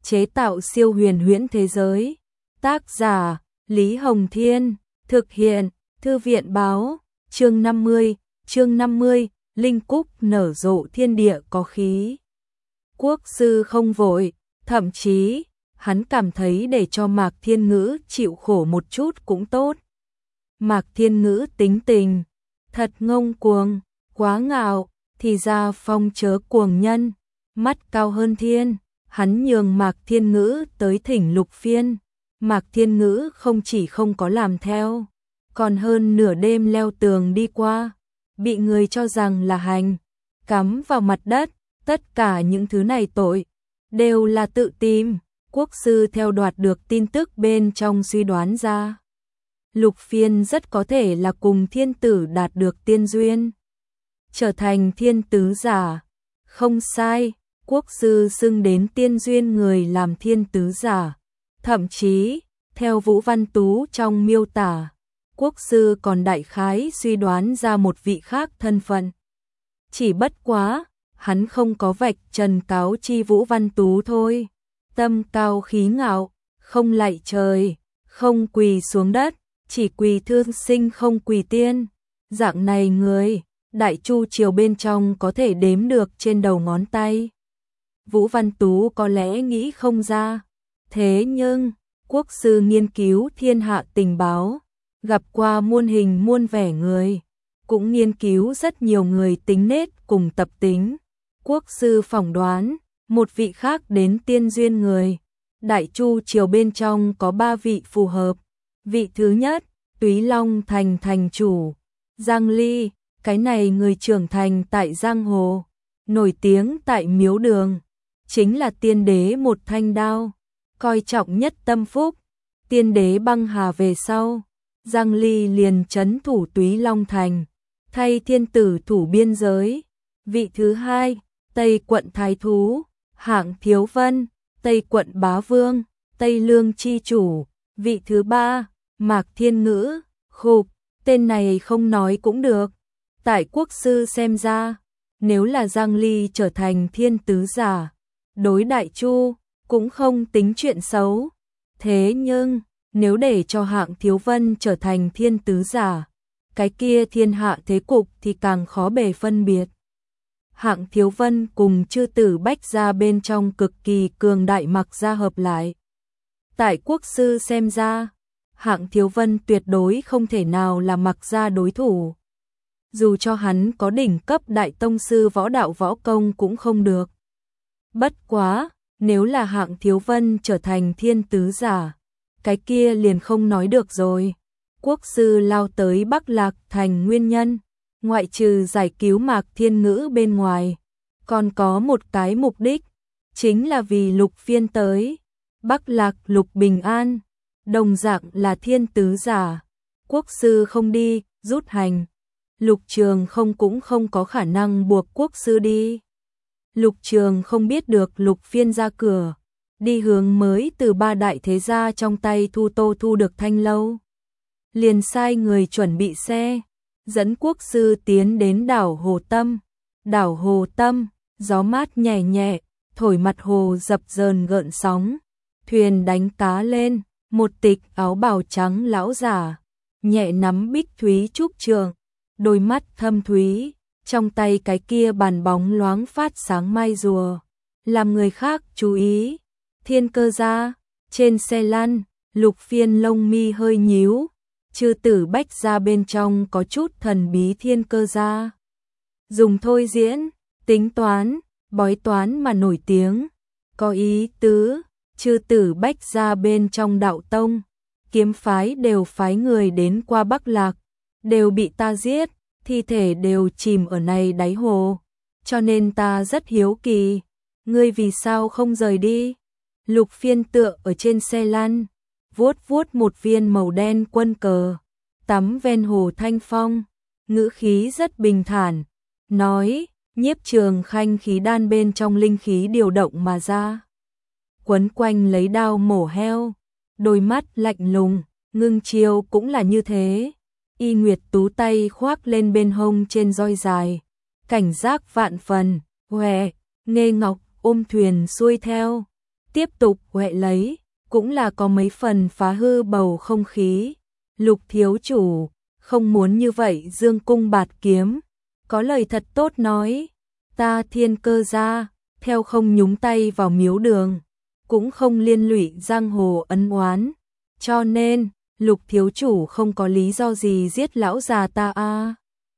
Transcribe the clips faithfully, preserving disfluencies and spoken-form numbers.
chế tạo siêu huyền huyễn thế giới. Tác giả Lý Hồng Thiên, thực hiện Thư viện Báo. Chương năm mươi, chương năm mươi, linh cúc nở rộ thiên địa có khí. Quốc sư không vội, thậm chí hắn cảm thấy để cho Mạc Thiên Ngữ chịu khổ một chút cũng tốt. Mạc Thiên Ngữ tính tình thật ngông cuồng, quá ngạo, thì ra phong chớ cuồng nhân, mắt cao hơn thiên. Hắn nhường Mạc Thiên Ngữ tới thỉnh Lục Phiên. Mạc Thiên Ngữ không chỉ không có làm theo, còn hơn nửa đêm leo tường đi qua, bị người cho rằng là hành, cắm vào mặt đất. Tất cả những thứ này tội, đều là tự tìm. Quốc sư theo đoạt được tin tức bên trong suy đoán ra. Lục Phiên rất có thể là cùng thiên tử đạt được tiên duyên, trở thành thiên tứ giả. Không sai, quốc sư xưng đến tiên duyên người làm thiên tứ giả. Thậm chí, theo Vũ Văn Tú trong miêu tả, quốc sư còn đại khái suy đoán ra một vị khác thân phận. Chỉ bất quá, hắn không có vạch trần cáo chi Vũ Văn Tú thôi. Tâm cao khí ngạo, không lạy trời, không quỳ xuống đất, chỉ quỳ thương sinh không quỳ tiên. Dạng này người, Đại Chu triều bên trong có thể đếm được trên đầu ngón tay. Vũ Văn Tú có lẽ nghĩ không ra. Thế nhưng, quốc sư nghiên cứu thiên hạ tình báo, gặp qua muôn hình muôn vẻ người, cũng nghiên cứu rất nhiều người tính nết cùng tập tính. Quốc sư phỏng đoán, một vị khác đến tiên duyên người. Đại Chu triều bên trong có ba vị phù hợp. Vị thứ nhất, Túy Long thành thành chủ, Giang Ly, cái này người trưởng thành tại Giang Hồ, nổi tiếng tại Miếu Đường, chính là tiên đế một thanh đao, coi trọng nhất tâm phúc. Tiên đế băng hà về sau, Giang Ly liền trấn thủ Túy Long thành, thay thiên tử thủ biên giới. Vị thứ hai, Tây quận thái thú, Hạng Thiếu Vân, Tây quận bá vương, Tây lương chi chủ. Vị thứ ba, Mạc Thiên Ngữ, khục, tên này không nói cũng được. Tại quốc sư xem ra, nếu là Giang Ly trở thành thiên tứ giả, đối Đại Chu cũng không tính chuyện xấu. Thế nhưng, nếu để cho Hạng Thiếu Vân trở thành thiên tứ giả, cái kia thiên hạ thế cục thì càng khó bề phân biệt. Hạng Thiếu Vân cùng chư tử Bách gia bên trong cực kỳ cường đại Mạc gia hợp lại. Tại quốc sư xem ra, Hạng Thiếu Vân tuyệt đối không thể nào là Mạc gia đối thủ. Dù cho hắn có đỉnh cấp đại tông sư võ đạo võ công cũng không được. Bất quá, nếu là Hạng Thiếu Vân trở thành thiên tứ giả, cái kia liền không nói được rồi. Quốc sư lao tới Bắc Lạc thành nguyên nhân, ngoại trừ giải cứu Mạc Thiên Ngữ bên ngoài, còn có một cái mục đích, chính là vì Lục Phiên tới. Bắc Lạc Lục Bình An, đồng dạng là thiên tứ giả. Quốc sư không đi, rút hành. Lục Trường không cũng không có khả năng buộc quốc sư đi. Lục Trường không biết được Lục Phiên ra cửa, đi hướng mới từ ba đại thế gia trong tay thu tô thu được thanh lâu. Liền sai người chuẩn bị xe, dẫn quốc sư tiến đến đảo Hồ Tâm. Đảo Hồ Tâm, gió mát nhẹ nhẹ, thổi mặt hồ dập dờn gợn sóng. Thuyền đánh cá lên, một tịch áo bào trắng lão giả, nhẹ nắm bích thúy trúc trường, đôi mắt thâm thúy, trong tay cái kia bàn bóng loáng phát sáng mai rùa, làm người khác chú ý. Thiên Cơ gia, trên xe lăn, Lục Phiên lông mi hơi nhíu, chư tử Bách gia bên trong có chút thần bí. Thiên Cơ gia dùng thôi diễn, tính toán, bói toán mà nổi tiếng, có ý tứ. Chư tử Bách gia bên trong đạo tông, kiếm phái đều phái người đến qua Bắc Lạc, đều bị ta giết, thi thể đều chìm ở này đáy hồ, cho nên ta rất hiếu kỳ, ngươi vì sao không rời đi? Lục Phiên tựa ở trên xe lăn, vuốt vuốt một viên màu đen quân cờ, tắm ven hồ thanh phong, ngữ khí rất bình thản, nói, Nhiếp Trường Khanh khí đan bên trong linh khí điều động mà ra, quấn quanh lấy đao mổ heo, đôi mắt lạnh lùng. Ngưng Chiêu cũng là như thế, Y Nguyệt Tú tay khoác lên bên hông trên roi dài, cảnh giác vạn phần. Huệ, Nghê Ngọc ôm thuyền xuôi theo, tiếp tục huệ lấy, cũng là có mấy phần phá hư bầu không khí. Lục thiếu chủ, không muốn như vậy dương cung bạt kiếm, có lời thật tốt nói, ta Thiên Cơ gia, theo không nhúng tay vào miếu đường, cũng không liên lụy giang hồ ân oán, cho nên, Lục thiếu chủ không có lý do gì giết lão già ta a. À.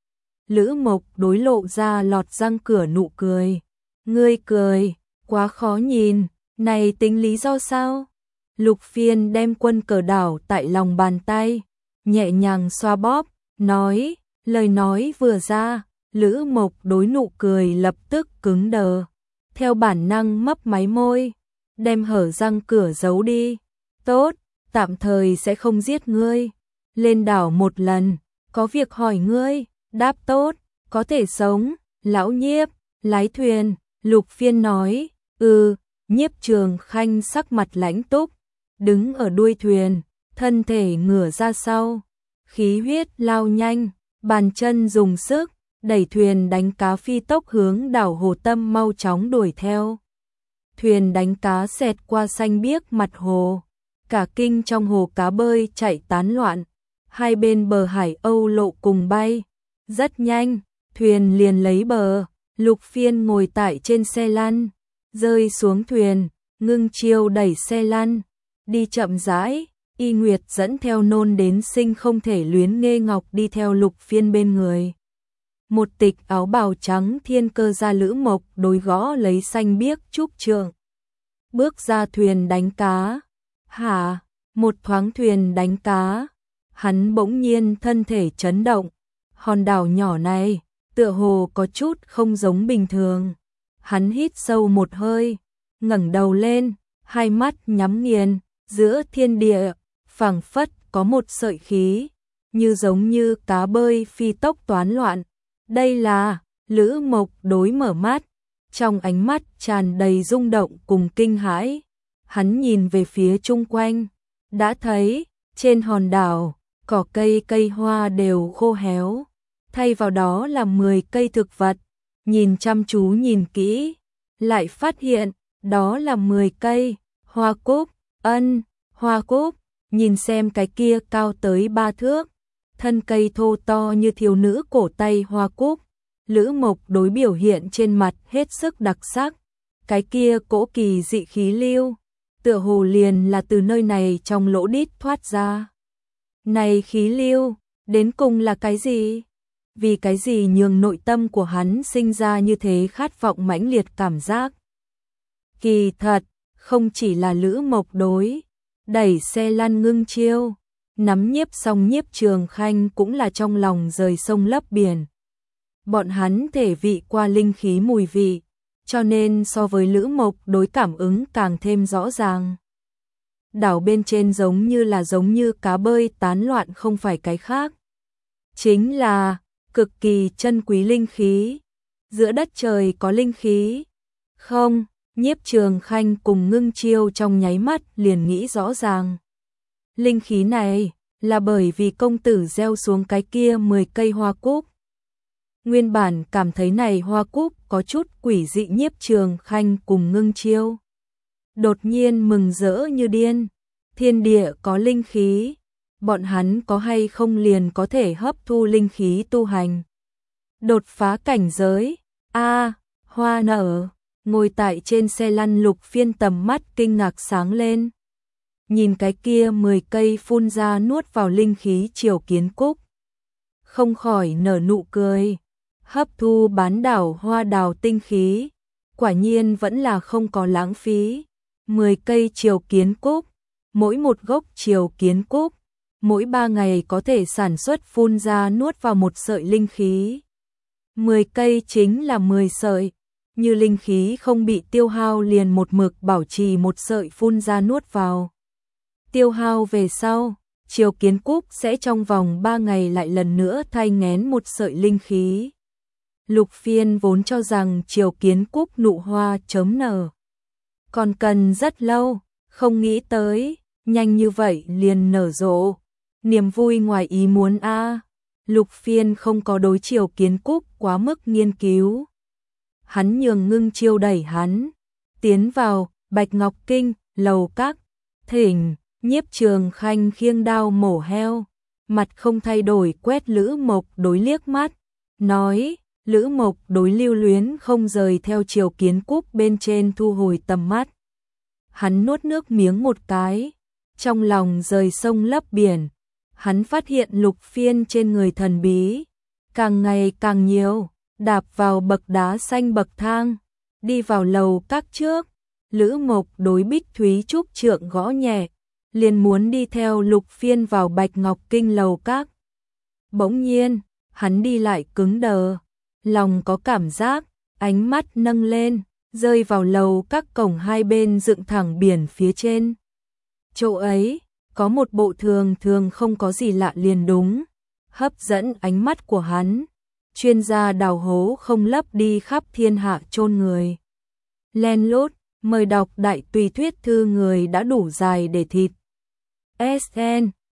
Lữ Mộc đối lộ ra lọt răng cửa nụ cười, ngươi cười, quá khó nhìn, này tính lý do sao? Lục Phiên đem quân cờ đảo tại lòng bàn tay, nhẹ nhàng xoa bóp, nói, lời nói vừa ra, Lữ Mộc đối nụ cười lập tức cứng đờ, theo bản năng mấp máy môi, đem hở răng cửa giấu đi, tốt, tạm thời sẽ không giết ngươi, lên đảo một lần, có việc hỏi ngươi, đáp tốt, có thể sống, lão Nhiếp, lái thuyền, Lục Phiên nói, ừ, Nhiếp Trường Khanh sắc mặt lãnh túc, đứng ở đuôi thuyền, thân thể ngửa ra sau, khí huyết lao nhanh, bàn chân dùng sức, đẩy thuyền đánh cá phi tốc hướng đảo Hồ Tâm mau chóng đuổi theo. Thuyền đánh cá xẹt qua xanh biếc mặt hồ, cả kinh trong hồ cá bơi chạy tán loạn, hai bên bờ hải âu lộ cùng bay, rất nhanh, thuyền liền lấy bờ, Lục Phiên ngồi tại trên xe lăn, rơi xuống thuyền, Ngưng Chiêu đẩy xe lăn, đi chậm rãi, Y Nguyệt dẫn theo nôn đến sinh không thể luyến Nghê Ngọc đi theo Lục Phiên bên người. Một tịch áo bào trắng Thiên Cơ gia Lữ Mộc đối gõ lấy xanh biếc trúc trượng. Bước ra thuyền đánh cá. Hả? Một thoáng thuyền đánh cá. Hắn bỗng nhiên thân thể chấn động. Hòn đảo nhỏ này, tựa hồ có chút không giống bình thường. Hắn hít sâu một hơi, ngẩng đầu lên, hai mắt nhắm nghiền, giữa thiên địa, phảng phất có một sợi khí, như giống như cá bơi phi tốc toán loạn. Đây là, Lữ Mộc đối mở mắt, trong ánh mắt tràn đầy rung động cùng kinh hãi. Hắn nhìn về phía chung quanh, đã thấy, trên hòn đảo, cỏ cây cây hoa đều khô héo, thay vào đó là mười cây thực vật. Nhìn chăm chú nhìn kỹ, lại phát hiện, đó là mười cây, hoa cúc, ân, hoa cúc, nhìn xem cái kia cao tới ba thước, thân cây thô to như thiếu nữ cổ tay hoa cúc. Lữ Mộc đối biểu hiện trên mặt hết sức đặc sắc, cái kia cỗ kỳ dị khí lưu, tựa hồ liền là từ nơi này trong lỗ đít thoát ra. Này khí lưu, đến cùng là cái gì? Vì cái gì nhường nội tâm của hắn sinh ra như thế khát vọng mãnh liệt cảm giác? Kỳ thật, không chỉ là Lữ Mộc đối, đẩy xe lăn Ngưng Chiêu, nắm Nhiếp xong Nhiếp Trường Khanh cũng là trong lòng rời sông lấp biển. Bọn hắn thể vị qua linh khí mùi vị, cho nên so với Lữ Mộc đối cảm ứng càng thêm rõ ràng. Đảo bên trên giống như là giống như cá bơi tán loạn không phải cái khác. Chính là cực kỳ chân quý linh khí. Giữa đất trời có linh khí. Không, Nhiếp Trường Khanh cùng Ngưng Chiêu trong nháy mắt liền nghĩ rõ ràng. Linh khí này là bởi vì công tử gieo xuống cái kia mười cây hoa cúc. Nguyên bản cảm thấy này hoa cúc có chút quỷ dị. Nhiếp Trường Khanh cùng Ngưng Chiêu đột nhiên mừng rỡ như điên. Thiên địa có linh khí, bọn hắn có hay không liền có thể hấp thu linh khí tu hành. Đột phá cảnh giới, a hoa nở, ngồi tại trên xe lăn Lục Phiên tầm mắt kinh ngạc sáng lên. Nhìn cái kia mười cây phun ra nuốt vào linh khí Triều Kiến Cúc, không khỏi nở nụ cười. Hấp thu bán đảo hoa đào tinh khí, quả nhiên vẫn là không có lãng phí. mười cây Triều Kiến Cúc, mỗi một gốc Triều Kiến Cúc, mỗi ba ngày có thể sản xuất phun ra nuốt vào một sợi linh khí. mười cây chính là mười sợi, như linh khí không bị tiêu hao liền một mực bảo trì một sợi phun ra nuốt vào. Tiêu hao về sau, Triều Kiến Cúc sẽ trong vòng ba ngày lại lần nữa thay nghén một sợi linh khí. Lục Phiên vốn cho rằng Triều Kiến Cúc nụ hoa chớm nở còn cần rất lâu, không nghĩ tới, nhanh như vậy liền nở rộ. Niềm vui ngoài ý muốn a. À. Lục Phiên không có đối Triều Kiến Cúc quá mức nghiên cứu. Hắn nhường Ngưng Chiêu đẩy hắn tiến vào, Bạch Ngọc Kinh, lầu các, thỉnh, Nhiếp Trường Khanh khiêng đao mổ heo, mặt không thay đổi quét Lữ Mộc Đối liếc mắt, nói, Lữ Mộc Đối lưu luyến không rời theo chiều kiến cúc bên trên thu hồi tầm mắt. Hắn nuốt nước miếng một cái, trong lòng rời sông lấp biển, hắn phát hiện lục phiên trên người thần bí, càng ngày càng nhiều, đạp vào bậc đá xanh bậc thang, đi vào lầu các trước, Lữ Mộc Đối Bích Thúy Trúc trượng gõ nhẹ, liền muốn đi theo lục phiên vào Bạch Ngọc Kinh lầu các. Bỗng nhiên, hắn đi lại cứng đờ, lòng có cảm giác, ánh mắt nâng lên, rơi vào lầu các cổng hai bên dựng thẳng biển phía trên. Chỗ ấy, có một bộ thường thường không có gì lạ liền đúng, hấp dẫn ánh mắt của hắn. Chuyên gia đào hố không lấp đi khắp thiên hạ chôn người. Len lút, mời đọc đại tùy thuyết thư người đã đủ dài để thịt. ét en